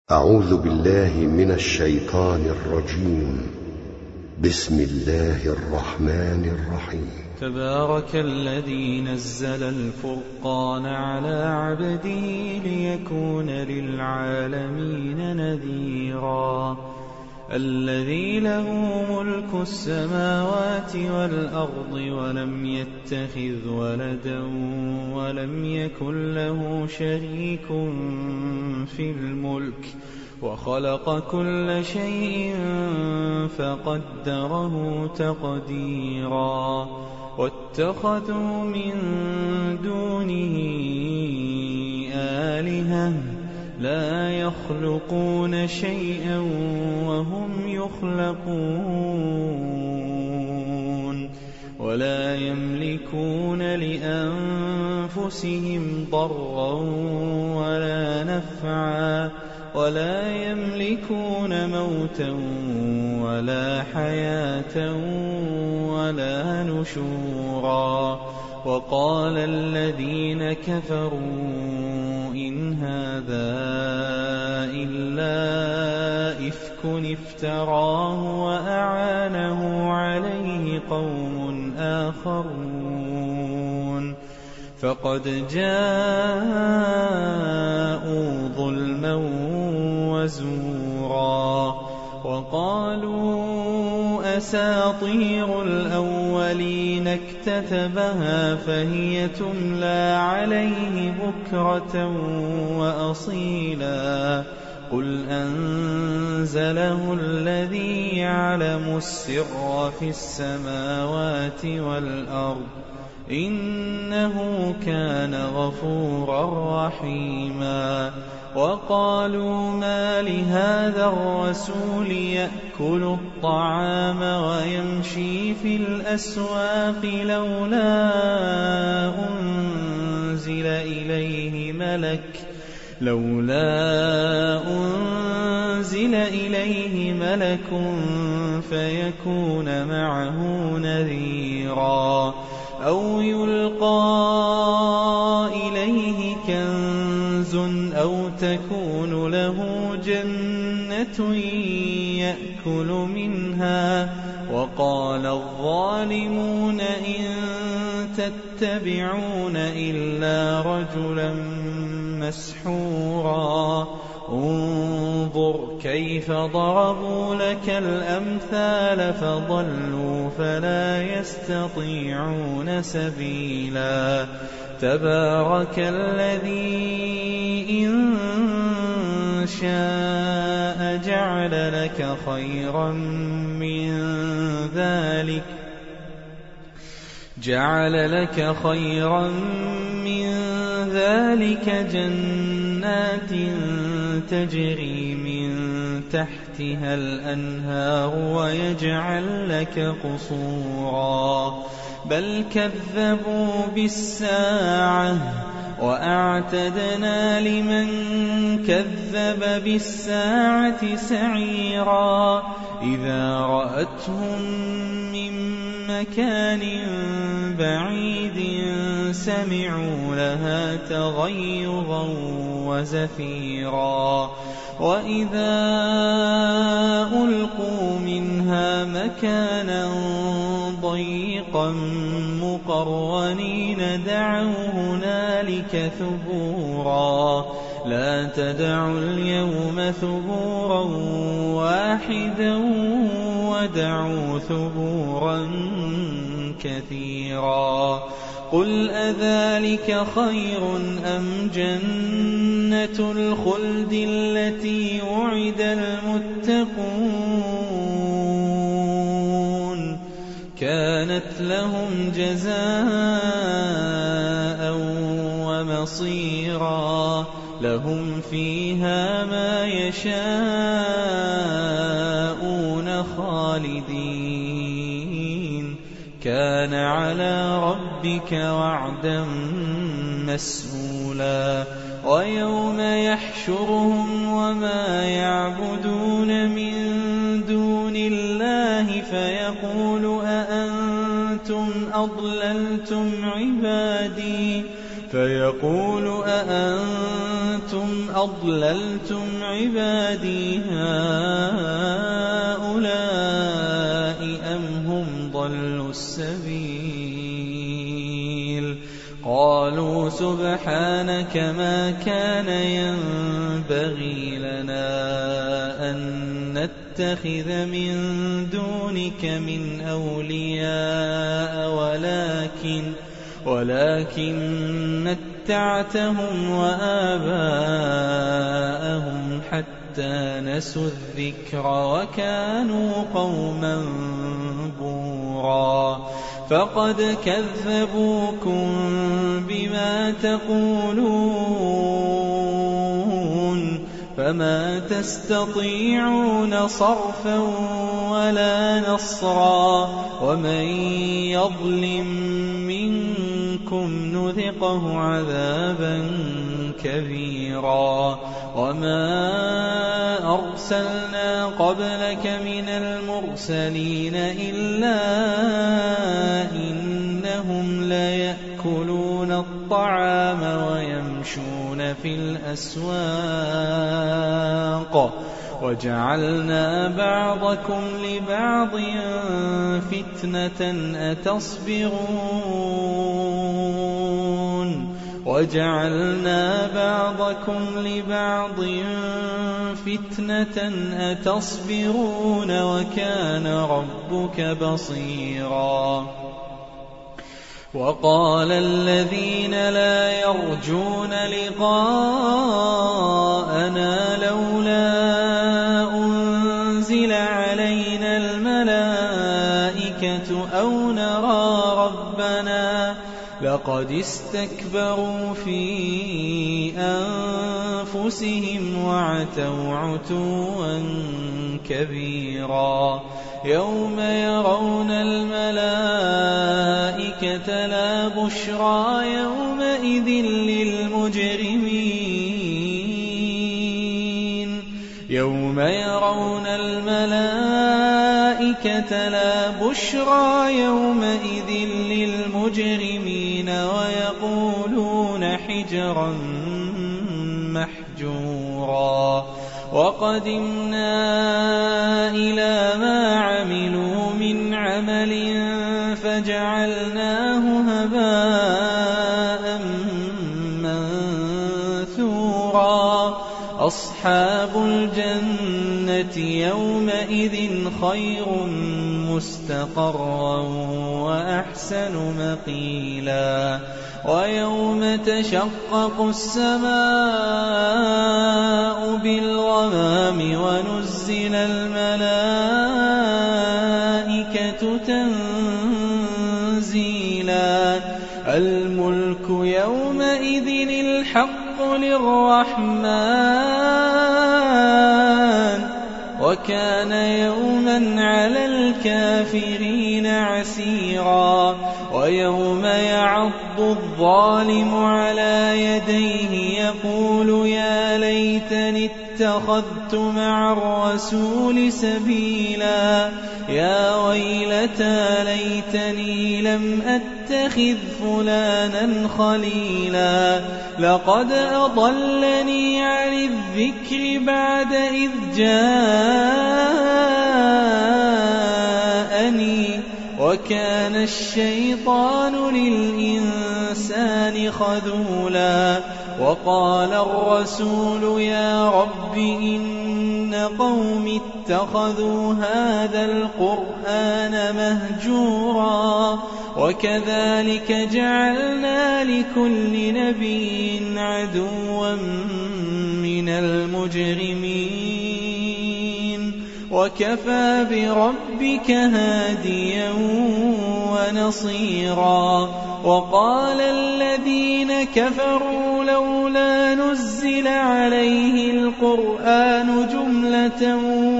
أعوذ بالله من الشيطان الرجيم. بسم الله الرحمن الرحيم. تبارك الذي نزل الفرقان على عبده ليكون للعالمين نذيرا. الذي له ملك السماوات والأرض ولم يتخذ ولدا ولم يكن له شريك في الملك وخلق كل شيء فقدره تقديرا. واتخذوا من دونه آلهة لا يخلقون شيئا وهم يخلقون ولا يملكون لأنفسهم ضرا ولا نفعا ولا يملكون موتا ولا حياة ولا نشورا. وقال الذين كفروا إن هذا إلا إفك افتراه وأعانه عليه قوم آخرون فقد جاءوا ظلما وزورا. وقالوا أساطير الأولين اكتتبها فهي تملى عليه بكرة وأصيلا. قل أنزله الذي يعلم السر في السماوات والأرض إنه كان غفورا رحيما. وقالوا ما لهذا الرسول يأكل الطعام ويمشي في الأسواق لولا أنزل إليه ملك فيكون معه نذيرا. أو يلقى إليه كنز أو تكون له جنة يأكل منها. وقال الظالمون إن تتبعون إلا رجلا مسحورا. انظر كيف ضربوا لك الأمثال فضلوا فلا يستطيعون سبيلا. تبارك الذي إن شاء جعل لك خيرا من ذلك جنات تجري من تحتها الأنهار ويجعل لك قصورا. بل كذبوا بالساعة وأعتدنا لمن كذب بالساعة سعيرا. إذا رأتهم من مكان بعيد سمعوا لها تغيظا وزفيرا. وإذا ألقوا منها مكانا ضيقا مقرنين دعوا هنالك ثبورا. لا تدعوا اليوم ثبورا واحدا ودعوا ثبورا كثيرا. قل أذلك خير أم جنة الخلد التي وعد المتقون كانت لهم جزاء ومصيرا. لهم فيها ما يشاءون خالدين كان على ربك وعدا مسئولا. ويوم يحشرهم وما يعبدون من دون الله فيقول أأنتم أضللتم أضللتم عبادي هؤلاء أم هم ضلوا السبيل قالوا سبحانك ما كان ينبغي لنا أن نتخذ من دونك من أولياء ولكن متعتهم وآباءهم حتى نسوا الذكر وكانوا قوما بورا فقد كذبوكم بما تقولون فما تستطيعون صرفا ولا نصرا ومن يظلم منكم نذقه عذابا كبيرا وما أرسلنا قبلك من المرسلين إلا إنهم ليأكلون الطعام ويمشون في الأسواق وجعلنا بعضكم لبعض فتنة أتصبرون وكان ربك بصيرا وقال الذين لا يرجون لقاءنا لولا أنزل علينا الملائكة أو نرى ربنا لقد استكبروا في أنفسهم وعتوا عتوا كبيرا يوم يرون الملائكة لا بشرى يومئذ للمجرمين ويقولون حجرا محجورا وقدمنا إلى ما عملوا من عمل فجعلناه هباء منثورا أصحاب الجنة يومئذ خير مستقرا وأحسن مقيلا ويوم تشقق السماء بالغمام ونزل الملائكة تنزيلا الملك يومئذ الحق للرحمن وكان يوما على الكافرين عسيرا ويوم يعض الظالم على يديه يقول يا ليتني اتخذت مع الرسول سبيلا يا ويلتى ليتني لم أتخذ فلانا خليلا لقد أضلني عن الذكر بعد إذ جاءني وكان الشيطان للإنسان خذولا وقال الرسول يا رب إن قوم اتخذوا هذا القرآن مهجورا وكذلك جعلنا لكل نبي عدوا من المجرمين وكفى بربك هاديا ونصيرا وقال الذين كفروا لولا نزل عليه القرآن جملة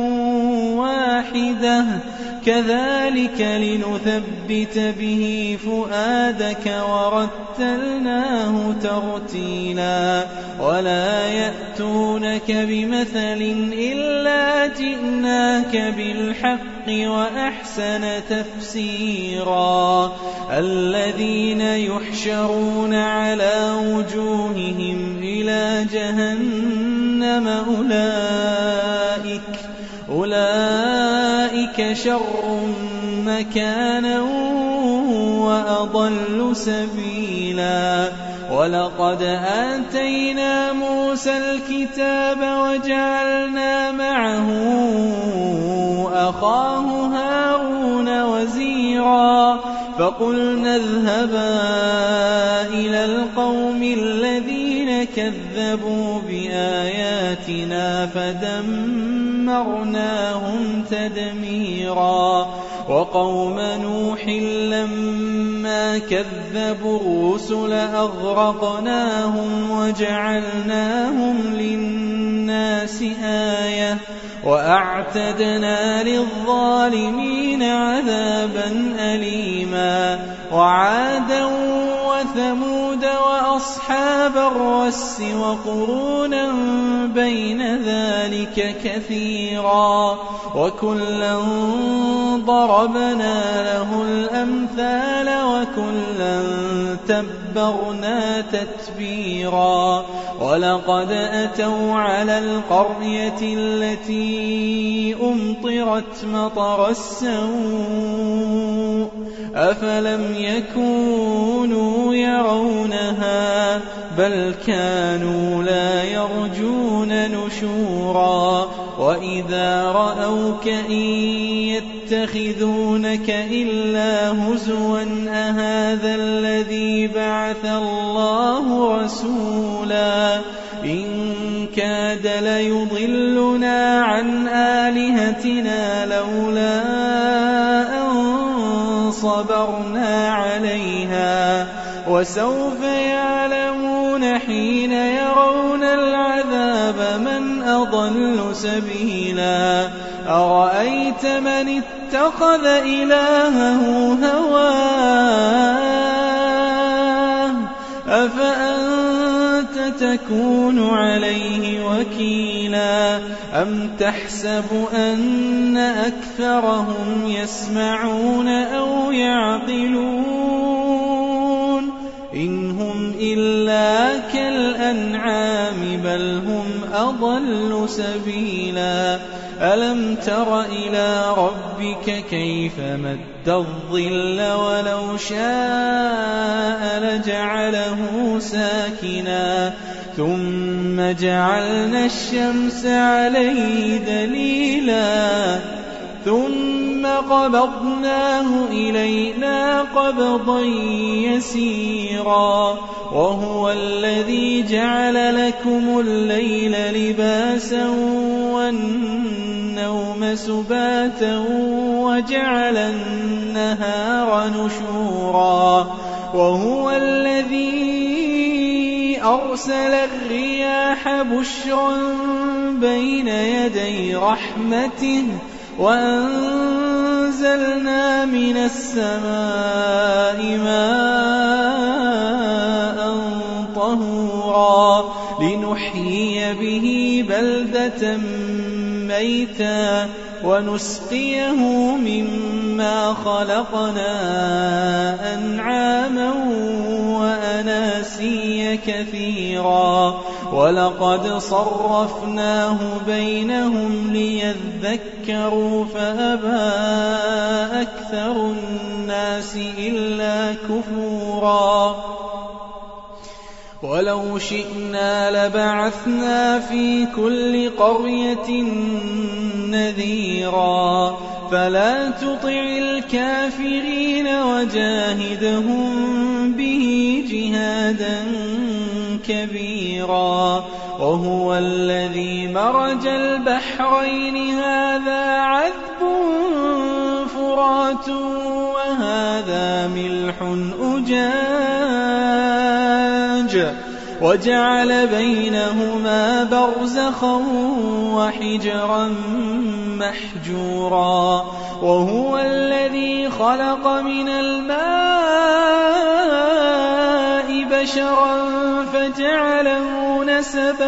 واحدة كذلك لنثبت به فؤادك ورتلناه ترتيلا ولا يأتونك بمثل إلا جئناك بالحق وأحسن تفسيرا الذين يحشرون على وجوههم إلى جهنم جهنم أولئك شر مكانا وأضل سبيلا ولقد آتينا موسى الكتاب وجعلنا معه أخاه هارون وزيرا فقلنا اذهبا إلى القوم الذين كذبوا بآياتنا فدمرناهم تدميرا وقوم نوح لما كذبوا الرسل أغرقناهم وجعلناهم للناس آية وأعتدنا للظالمين عذابا أليما وعادا وثمود وأصحاب الرس وقرونا بين ذلك كثيرا وكلا ضربنا له الأمثال وكلا تبرنا تتبيرا ولقد أتوا على القرية التي أمطرت مطر السوء أفلم يكونوا يرونها بل كانوا لا يرجون نشورا وإذا رأوك إن يتخذونك إلا هزوا أهذا الذي بعث الله رسولا إن كاد ليضلنا عن آلهتنا لولا أن صبرنا عليها وسوف يعلمون حين يرون العذاب من أضل سبيلا أرأيت من اتخذ إلهه هواه أفأنت تكون عليه وكيلا أم تحسب أن أكثرهم يسمعون أو يعقلون إن هم إلا كالأنعام بل هم أضل سبيلا ألم تر إلى ربك كيف مد الظل ولو شاء لجعله ساكنا ثم جعلنا الشمس عليه دليلا ثم قبضناه إلينا قبضا يسيرا وهو الذي جعل لكم الليل لباسا والنوم سباتا وجعل النهار نشورا وهو الذي أرسل الرياح بشرا بين يدي رحمته وأنزلنا من السماء ماء طهورا لنحيي به بلدة ميتا ونسقيه مما خلقنا أنعاما وأناسيا كثيرا ولقد صرفناه بينهم ليذكروا فأبى أكثر الناس إلا كفورا ولو شئنا لبعثنا في كل قرية نذيرا فلا تطع الكافرين وجاهدهم به جهادا كبيرا وهو الذي مرج البحرين هذا عذب فرات وهذا ملح أجاج وجعل بينهما برزخا وحجرا محجورا وهو الذي خلق من الماء بشرا فجعله نسبا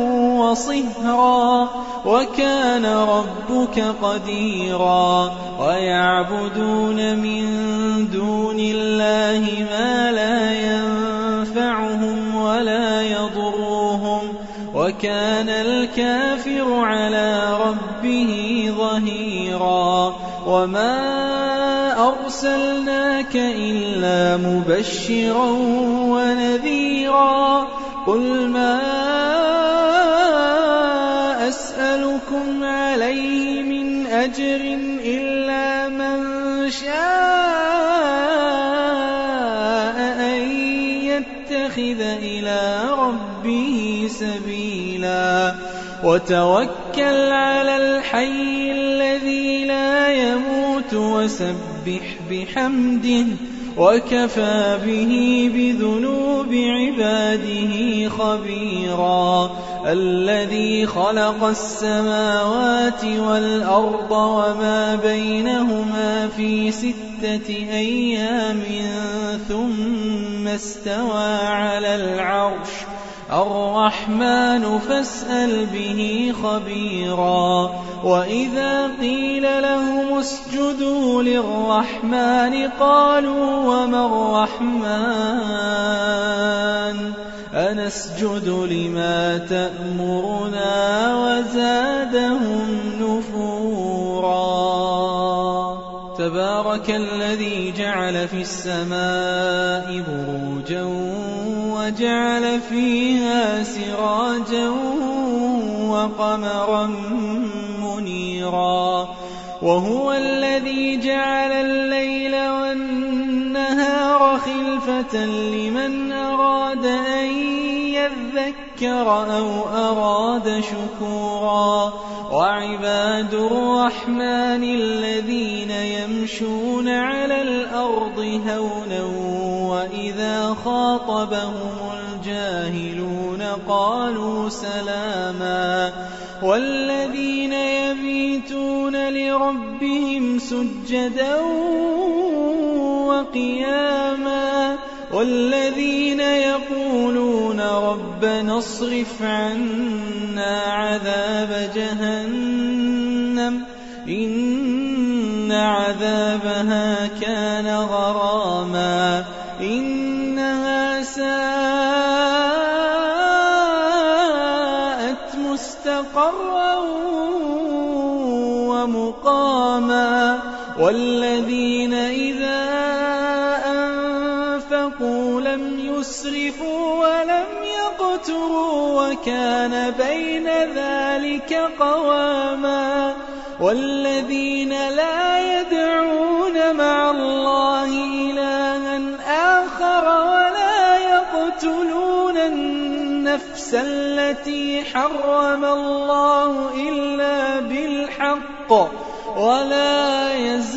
وصهرا وكان ربك قديرا ويعبدون من دون الله ما لا ينفعهم ولا وكان الكافر على ربه ظهيرا وما أرسلناك إلا مبشرا ونذيرا قل ما أسألكم عليه من أجر إلا من شاء أن يتخذ إلى ربه سبيلا وتوكل على الحي الذي لا يموت وسبح بحمده وكفى به بذنوب عباده خبيرا الذي خلق السماوات والأرض وما بينهما في 6 أيام ثم استوى على العرش الرحمن فاسأل به خبيرا وإذا قيل لهم اسجدوا للرحمن قالوا وما الرحمن أنسجد لما تأمرنا وزادهم نفورا تبارك الذي جعل في السماء بروجا وجعل فيها سراجا وقمرا منيرا وهو الذي جعل الليل والنهار خلفة لمن أراد أن يذكر أو أراد شكورا وعباد الرحمن الذين يمشون على الأرض هونا وإذا خاطبهم الجاهلون قالوا سلاما والذين يبيتون لربهم سجدا وقياما والذين يقولون ربنا اصرف عنا عذاب جهنم إن عذابها كان غراما إنها ساءت مستقرا ومقاما والذين إذا أنفقوا لم يسرفوا ولم يقتروا وكان بين ذلك قواما والذين لا يدعون مع الله إلها آخر ولا يقتلون النفس التي حرم الله إلا بالحق ولا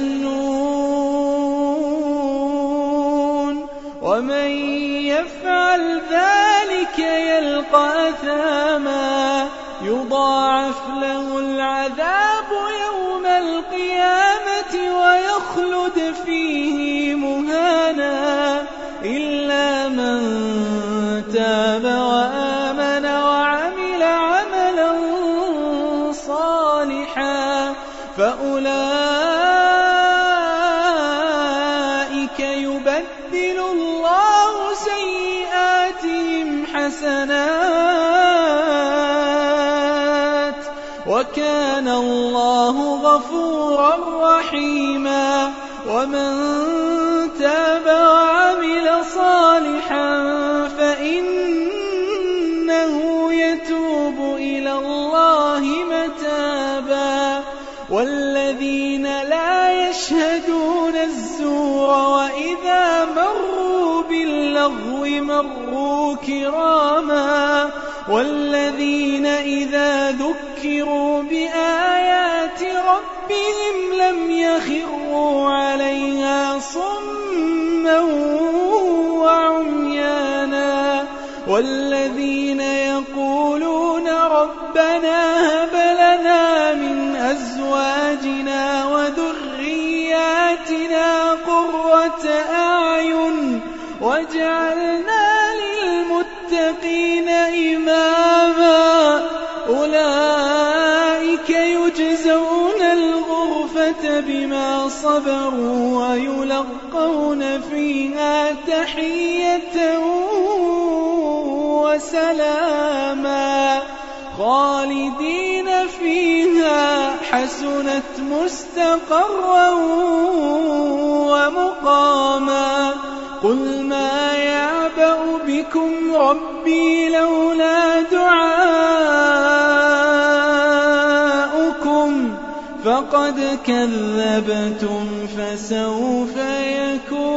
يزنون ومن يفعل ذلك يلقى أثاما يضاعف له العذاب يوم القيامة ويخلد فيه مهانا إلا من تاب وآمن وعمل عملا صالحا فأولئك يبدل الله سيئاتهم حسنات وكان الله غفورا رحيما ومن تاب وعمل صالحا فإنه يتوب إلى الله متابا والذين لا يشهدون الزور وإذا مروا باللغو مروا كراما والذين إذا ذكروا بآيات ربهم لم يخروا عليها صما وعميانا والذين يقولون ربنا هب لنا من أزواجنا وذرياتنا قرة أعين واجعلنا للمتقين إماما أولئك يجزون الغرفة بما صبروا ويلقون فيها تحية وسلاما خالدين فيها حسنت مستقرا ومقاما قل ما يعبأ بكم ربي لولا دعاؤكم فقد كذبتم فسوف يكون